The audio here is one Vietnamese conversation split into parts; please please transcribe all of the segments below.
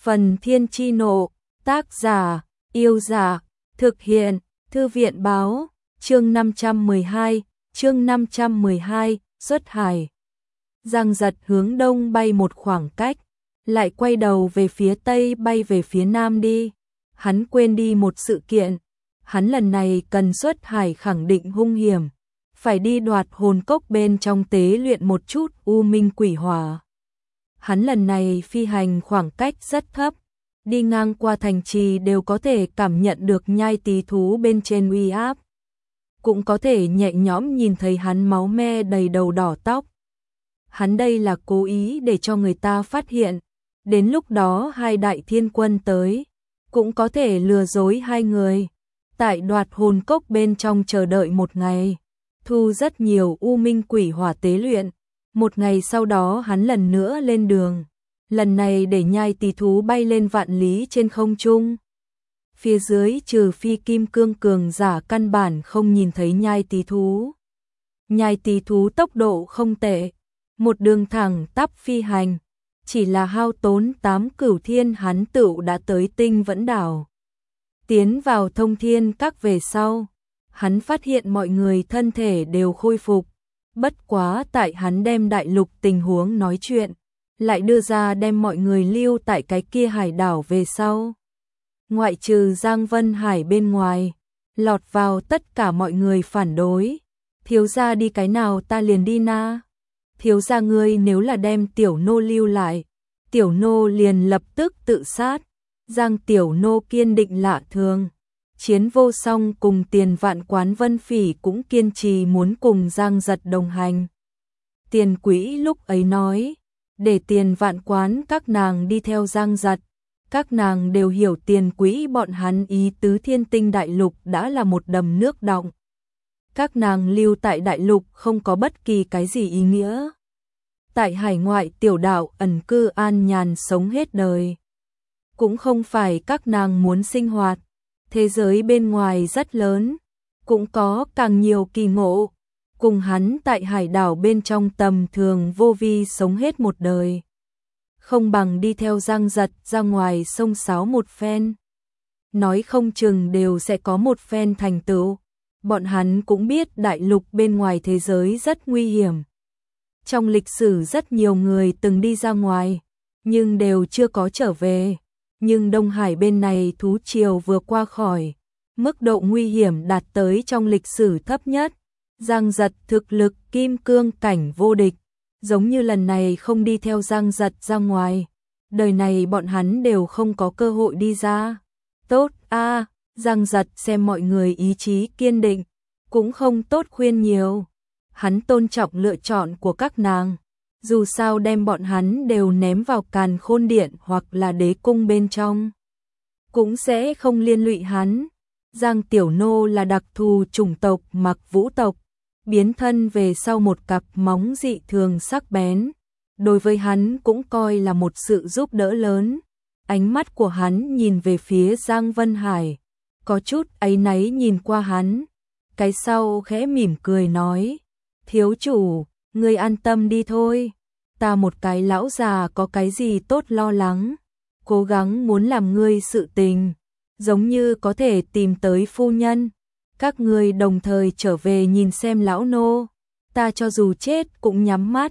Phần Thiên Chi Nộ, tác giả, Yêu Giả, thực hiện, Thư viện Báo, chương 512, xuất hải. Giang Giật hướng đông bay một khoảng cách, lại quay đầu về phía tây bay về phía nam đi. Hắn quên đi một sự kiện, hắn lần này cần xuất hải khẳng định hung hiểm, phải đi đoạt hồn cốc bên trong tế luyện một chút u minh quỷ hỏa. Hắn lần này phi hành khoảng cách rất thấp, đi ngang qua thành trì đều có thể cảm nhận được nhai tí thú bên trên uy áp. Cũng có thể nhẹ nhõm nhìn thấy hắn máu me đầy đầu đỏ tóc. Hắn đây là cố ý để cho người ta phát hiện, đến lúc đó hai đại thiên quân tới, cũng có thể lừa dối hai người. Tại đoạt hồn cốc bên trong chờ đợi một ngày, thu rất nhiều u minh quỷ hỏa tế luyện. Một ngày sau đó hắn lần nữa lên đường, lần này để nhai tí thú bay lên vạn lý trên không trung. Phía dưới trừ phi kim cương cường giả căn bản không nhìn thấy nhai tí thú. Nhai tí thú tốc độ không tệ, một đường thẳng tắp phi hành, chỉ là hao tốn 8 cửu thiên hắn tựu đã tới Tinh Vẫn Đảo. Tiến vào Thông Thiên Các về sau, hắn phát hiện mọi người thân thể đều khôi phục. Bất quá tại hắn đem đại lục tình huống nói chuyện, lại đưa ra đem mọi người lưu tại cái kia hải đảo về sau. Ngoại trừ Giang Vân Hải bên ngoài, lọt vào tất cả mọi người phản đối. Thiếu gia đi cái nào ta liền đi na. Thiếu gia ngươi nếu là đem tiểu nô lưu lại, tiểu nô liền lập tức tự sát. Giang tiểu nô kiên định lạ thường. Chiến Vô Song cùng Tiền Vạn Quán Vân Phỉ cũng kiên trì muốn cùng Giang Giật đồng hành. Tiền Quỹ lúc ấy nói, để Tiền Vạn Quán các nàng đi theo Giang Giật. Các nàng đều hiểu Tiền Quỹ bọn hắn ý tứ Thiên Tinh Đại Lục đã là một đầm nước đọng. Các nàng lưu tại Đại Lục không có bất kỳ cái gì ý nghĩa. Tại hải ngoại tiểu đạo ẩn cư an nhàn sống hết đời. Cũng không phải các nàng muốn sinh hoạt. Thế giới bên ngoài rất lớn, cũng có càng nhiều kỳ ngộ. Cùng hắn tại hải đảo bên trong tầm thường vô vi sống hết một đời. Không bằng đi theo Giang Giật ra ngoài sông sáo một phen. Nói không chừng đều sẽ có một phen thành tựu. Bọn hắn cũng biết đại lục bên ngoài thế giới rất nguy hiểm. Trong lịch sử rất nhiều người từng đi ra ngoài, nhưng đều chưa có trở về. Nhưng Đông Hải bên này thú triều vừa qua khỏi, mức độ nguy hiểm đạt tới trong lịch sử thấp nhất. Giang Giật thực lực kim cương cảnh vô địch, giống như lần này không đi theo Giang Giật ra ngoài, đời này bọn hắn đều không có cơ hội đi ra. Tốt a, Giang Giật xem mọi người ý chí kiên định, cũng không tốt khuyên nhiều. Hắn tôn trọng lựa chọn của các nàng. Dù sao đem bọn hắn đều ném vào Càn Khôn Điện hoặc là Đế Cung bên trong, cũng sẽ không liên lụy hắn. Giang Tiểu Nô là đặc thù chủng tộc Mặc Vũ tộc, biến thân về sau một cặp móng dị thường sắc bén. Đối với hắn cũng coi là một sự giúp đỡ lớn. Ánh mắt của hắn nhìn về phía Giang Vân Hải, có chút áy náy nhìn qua hắn. Cái sau khẽ mỉm cười nói, thiếu chủ, ngươi an tâm đi thôi, ta một cái lão già có cái gì tốt lo lắng, cố gắng muốn làm ngươi sự tình, giống như có thể tìm tới phu nhân, các ngươi đồng thời trở về nhìn xem lão nô, ta cho dù chết cũng nhắm mắt.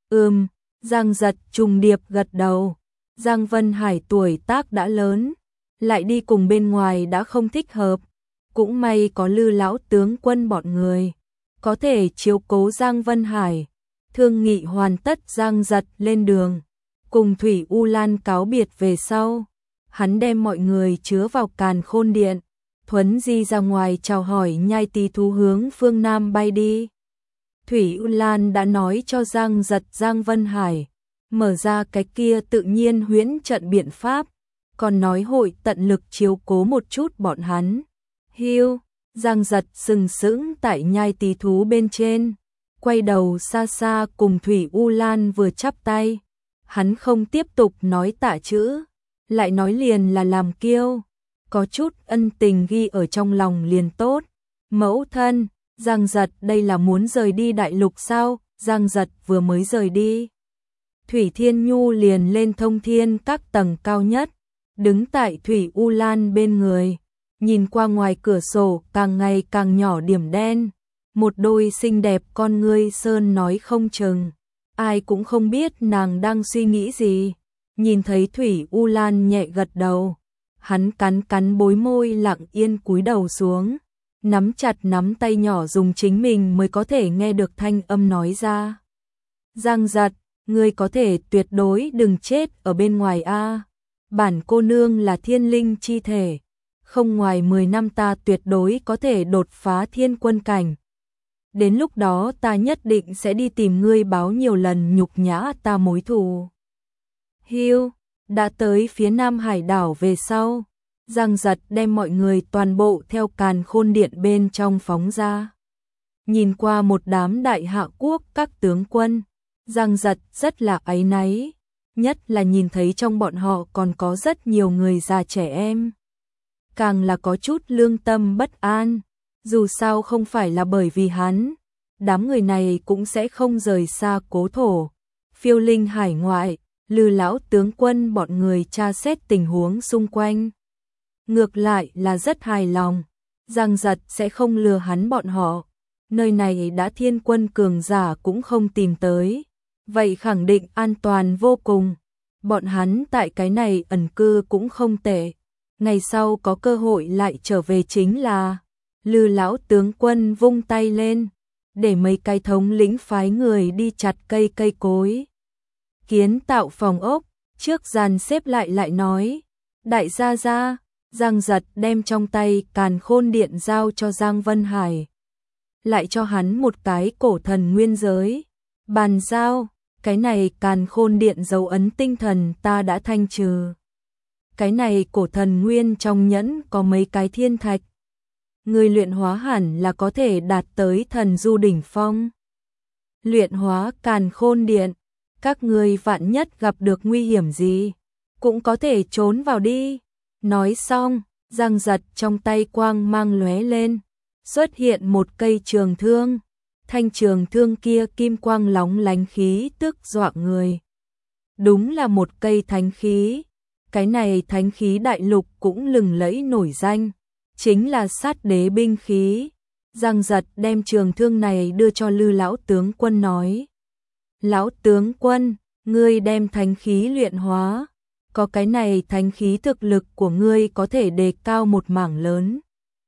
Giang Giật trùng điệp gật đầu. Giang Vân Hải tuổi tác đã lớn, lại đi cùng bên ngoài đã không thích hợp, cũng may có Lư lão tướng quân bọn người có thể chiếu cố Giang Vân Hải. Thương nghị hoàn tất, Giang Giật lên đường, cùng Thủy U Lan cáo biệt về sau, hắn đem mọi người chứa vào Càn Khôn Điện, thuấn di ra ngoài chào hỏi nhai tí thú hướng phương Nam bay đi. Thủy U Lan đã nói cho Giang Giật Giang Vân Hải mở ra cái kia tự nhiên huyễn trận biện pháp, còn nói hội tận lực chiếu cố một chút bọn hắn. Hiu, Giang Giật sừng sững tại nhai tí thú bên trên, quay đầu xa xa cùng Thủy U Lan vừa chắp tay. Hắn không tiếp tục nói tạ chữ, lại nói liền là làm kiêu, có chút ân tình ghi ở trong lòng liền tốt. Mẫu thân, Giang Giật đây là muốn rời đi đại lục sao? Giang Giật vừa mới rời đi, Thủy Thiên Nhu liền lên Thông Thiên Các tầng cao nhất, đứng tại Thủy U Lan bên người, nhìn qua ngoài cửa sổ càng ngày càng nhỏ điểm đen, một đôi xinh đẹp con ngươi sơn nói không chừng, ai cũng không biết nàng đang suy nghĩ gì. Nhìn thấy Thủy U Lan nhẹ gật đầu, hắn cắn cắn bối môi lặng yên cúi đầu xuống, nắm chặt nắm tay nhỏ dùng chính mình mới có thể nghe được thanh âm nói ra. Giang Giật, ngươi có thể tuyệt đối đừng chết ở bên ngoài a. Bản cô nương là thiên linh chi thể, không ngoài 10 năm ta tuyệt đối có thể đột phá thiên quân cảnh. Đến lúc đó ta nhất định sẽ đi tìm ngươi báo nhiều lần nhục nhã ta mối thù. Hiu, đã tới phía Nam Hải đảo về sau, Giang Giật đem mọi người toàn bộ theo càn khôn điện bên trong phóng ra. Nhìn qua một đám đại hạ quốc các tướng quân, Giang Giật rất là áy náy, nhất là nhìn thấy trong bọn họ còn có rất nhiều người già trẻ em. Càng là có chút lương tâm bất an, dù sao không phải là bởi vì hắn, đám người này cũng sẽ không rời xa cố thổ. Phiêu linh hải ngoại, Lư lão tướng quân bọn người tra xét tình huống xung quanh. Ngược lại là rất hài lòng, Giang Giật sẽ không lừa hắn bọn họ. Nơi này đã thiên quân cường giả cũng không tìm tới, vậy khẳng định an toàn vô cùng. Bọn hắn tại cái này ẩn cư cũng không tệ, ngày sau có cơ hội lại trở về chính là. Lư lão tướng quân vung tay lên, để mấy cái thống lĩnh phái người đi chặt cây cối, kiến tạo phòng ốc, trước dàn xếp lại nói, đại gia gia. Giang Giật đem trong tay càn khôn điện giao cho Giang Vân Hải, lại cho hắn một cái cổ thần nguyên giới, bàn giao, cái này càn khôn điện dấu ấn tinh thần ta đã thanh trừ. Cái này cổ thần nguyên trong nhẫn có mấy cái thiên thạch, người luyện hóa hẳn là có thể đạt tới thần du đỉnh phong. Luyện hóa càn khôn điện, các người vạn nhất gặp được nguy hiểm gì, cũng có thể trốn vào đi. Nói xong, Giang Giật trong tay quang mang lóe lên, xuất hiện một cây trường thương. Thanh trường thương kia kim quang lóng lánh khí tức dọa người. Đúng là một cây thánh khí. Cái này thánh khí đại lục cũng lừng lẫy nổi danh, chính là sát đế binh khí. Giang Giật đem trường thương này đưa cho Lư lão tướng quân nói. Lão tướng quân, ngươi đem thánh khí luyện hóa. Có cái này thánh khí thực lực của ngươi có thể đề cao một mảng lớn.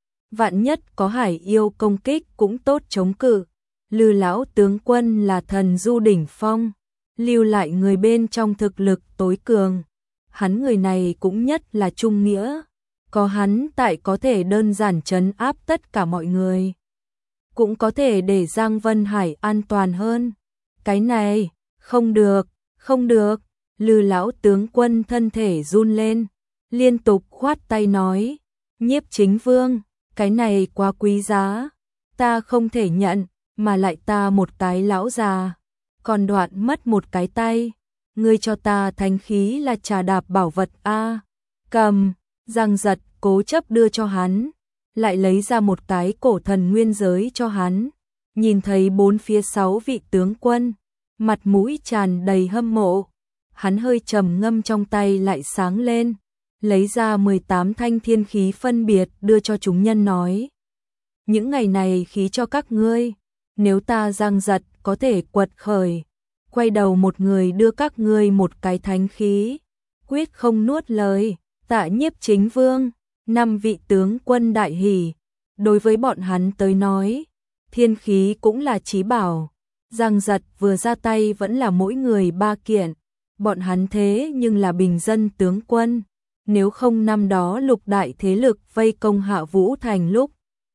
Vạn nhất có hải yêu công kích cũng tốt chống cự. Lư lão tướng quân là thần du đỉnh phong, lưu lại người bên trong thực lực tối cường. Hắn người này cũng nhất là trung nghĩa, có hắn tại có thể đơn giản trấn áp tất cả mọi người. Cũng có thể để Giang Vân Hải an toàn hơn. Cái này, không được, không được. Lư lão tướng quân thân thể run lên, liên tục khoát tay nói, Nhiếp Chính Vương, cái này quá quý giá, ta không thể nhận, mà lại ta một cái lão già, còn đoạn mất một cái tay, ngươi cho ta thánh khí là trà đạp bảo vật a. Cầm, Giang Giật cố chấp đưa cho hắn, lại lấy ra một cái cổ thần nguyên giới cho hắn, nhìn thấy bốn phía 6 vị tướng quân, mặt mũi tràn đầy hâm mộ. Hắn hơi trầm ngâm trong tay lại sáng lên, lấy ra 18 thanh thiên khí phân biệt đưa cho chúng nhân nói. Những ngày này khí cho các ngươi, nếu ta Giang Giật có thể quật khởi, quay đầu một người đưa các ngươi một cái thánh khí, quyết không nuốt lời. Tạ Nhiếp Chính Vương, 5 vị tướng quân đại hỉ, đối với bọn hắn tới nói, thiên khí cũng là chí bảo. Giang Giật vừa ra tay vẫn là mỗi người 3 kiện. Bọn hắn thế nhưng là bình dân tướng quân, nếu không năm đó lục đại thế lực vây công Hạ Vũ Thành lúc,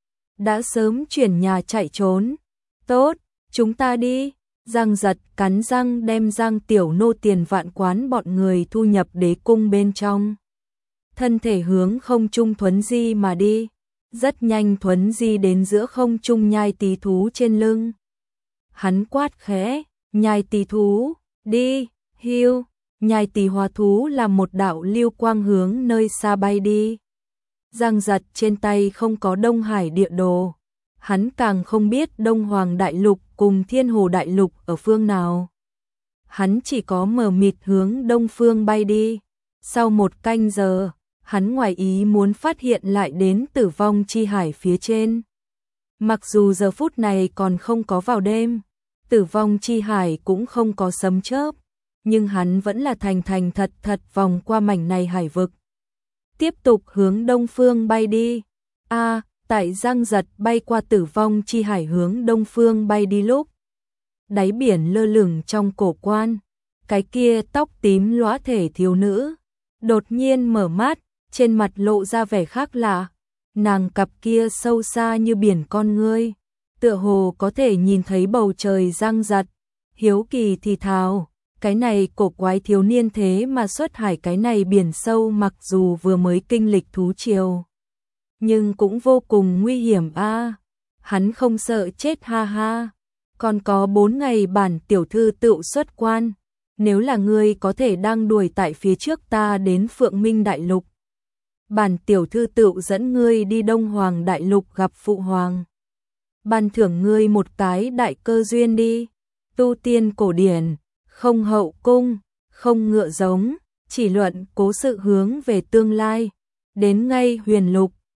đã sớm chuyển nhà chạy trốn. Tốt, chúng ta đi. Giang Giật cắn răng đem Giang Tiểu Nô Tiền Vạn Quán bọn người thu nhập đế cung bên trong. Thân thể hướng không trung thuấn di mà đi, rất nhanh thuấn di đến giữa không trung nhai tỳ thú trên lưng. Hắn quát khẽ, nhai tỳ thú, đi. Hiu, nhai tỳ hóa thú là một đạo lưu quang hướng nơi xa bay đi. Giang Giật trên tay không có Đông Hải địa đồ, hắn càng không biết Đông Hoàng Đại Lục cùng Thiên Hồ Đại Lục ở phương nào. Hắn chỉ có mờ mịt hướng đông phương bay đi, Sau 1 canh giờ, hắn ngoài ý muốn phát hiện lại đến Tử Vong Chi Hải phía trên. Mặc dù giờ phút này còn không có vào đêm, Tử Vong Chi Hải cũng không có sấm chớp, nhưng hắn vẫn là thành thật thật vòng qua mảnh này hải vực. Tiếp tục hướng đông phương bay đi. Tại Giang Giật bay qua Tử Vong Chi Hải hướng đông phương bay đi lúc, đáy biển lơ lửng trong cổ quan, cái kia tóc tím lóa thể thiếu nữ đột nhiên mở mắt, trên mặt lộ ra vẻ khác lạ. Nàng cặp kia sâu xa như biển con ngươi, tựa hồ có thể nhìn thấy bầu trời Giang Giật, hiếu kỳ thì thào, cái này cổ quái thiếu niên thế mà xuất hải cái này biển sâu, mặc dù vừa mới kinh lịch thú triều, nhưng cũng vô cùng nguy hiểm a. Hắn không sợ chết ha ha. Còn có 4 ngày bản tiểu thư tựu xuất quan, nếu là ngươi có thể đang đuổi tại phía trước ta đến Phượng Minh Đại Lục, bản tiểu thư tựu dẫn ngươi đi Đông Hoàng Đại Lục gặp phụ hoàng. Ban thưởng ngươi một cái đại cơ duyên đi. Tu tiên cổ điển, không hậu cung, không ngựa giống, chỉ luận cố sự hướng về tương lai. Đến ngay Huyền Lục,